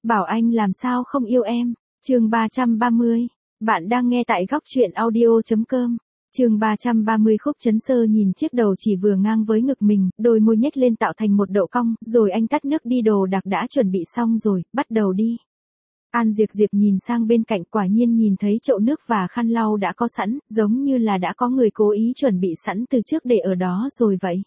Bảo anh làm sao không yêu em. Chương 330. Bạn đang nghe tại góc truyện audio.com. Chương 330. Khúc Chấn Sơ nhìn chiếc đầu chỉ vừa ngang với ngực mình, đôi môi nhếch lên tạo thành một độ cong, rồi anh tắt nước đi. Đồ đạc đã chuẩn bị xong rồi, bắt đầu đi. An Diệp Diệp nhìn sang bên cạnh, quả nhiên nhìn thấy chậu nước và khăn lau đã có sẵn, giống như là đã có người cố ý chuẩn bị sẵn từ trước để ở đó rồi vậy.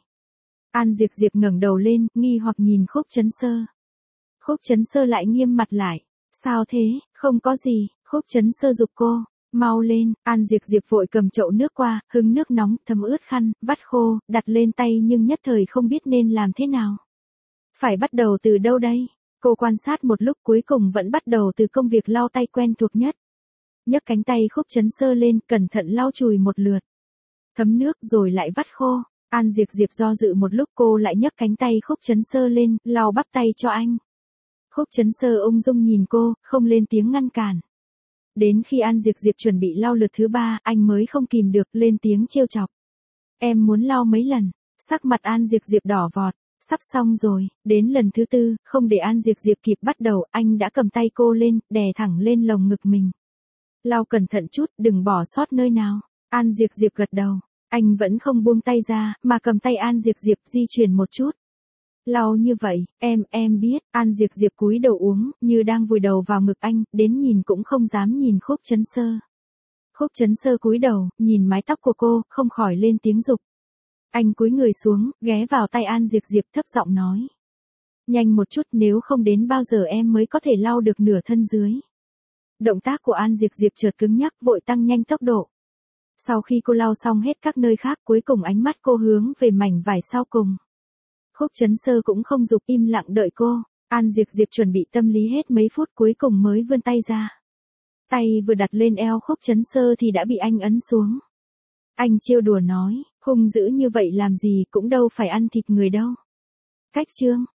An Diệp Diệp ngẩng đầu lên, nghi hoặc nhìn Khúc Chấn Sơ. Khúc Chấn Sơ lại nghiêm mặt lại. Sao thế? Không có gì. Khúc Chấn Sơ giục cô. Mau lên. An Diệp Diệp vội cầm chậu nước qua, hứng nước nóng, thấm ướt khăn, vắt khô, đặt lên tay nhưng nhất thời không biết nên làm thế nào. Phải bắt đầu từ đâu đây? Cô quan sát một lúc cuối cùng vẫn bắt đầu từ công việc lau tay quen thuộc nhất. Nhấc cánh tay Khúc Chấn Sơ lên, cẩn thận lau chùi một lượt. Thấm nước rồi lại vắt khô. An Diệp Diệp do dự một lúc, cô lại nhấc cánh tay Khúc Chấn Sơ lên, lau bắp tay cho anh. Khúc Chấn Sơ ung dung nhìn cô, không lên tiếng ngăn cản. Đến khi An Diệp Diệp chuẩn bị lau lượt thứ 3, anh mới không kìm được lên tiếng trêu chọc. Em muốn lau mấy lần? Sắc mặt An Diệp Diệp đỏ vọt. Sắp xong rồi. Đến lần thứ 4, không để An Diệp Diệp kịp bắt đầu, anh đã cầm tay cô lên, đè thẳng lên lồng ngực mình. Lau cẩn thận chút, đừng bỏ sót nơi nào. An Diệp Diệp gật đầu. Anh vẫn không buông tay ra, mà cầm tay An Diệp Diệp di chuyển một chút. Lau như vậy, em biết. An Diệp Diệp cúi đầu uống, như đang vùi đầu vào ngực anh, đến nhìn cũng không dám nhìn Khúc Chấn Sơ. Khúc Chấn Sơ cúi đầu, nhìn mái tóc của cô, không khỏi lên tiếng giục. Anh cúi người xuống, ghé vào tay An Diệp Diệp thấp giọng nói. Nhanh một chút, nếu không đến bao giờ em mới có thể lau được nửa thân dưới. Động tác của An Diệp Diệp chợt cứng nhắc, vội tăng nhanh tốc độ. Sau khi cô lau xong hết các nơi khác, cuối cùng ánh mắt cô hướng về mảnh vải sau cùng. Khúc Chấn Sơ cũng không giục, im lặng đợi cô. An Diệp Diệp chuẩn bị tâm lý hết mấy phút, cuối cùng mới vươn tay ra. Tay vừa đặt lên eo Khúc Chấn Sơ thì đã bị anh ấn xuống. Anh trêu đùa nói, hung dữ như vậy làm gì, cũng đâu phải ăn thịt người đâu. Cách chương.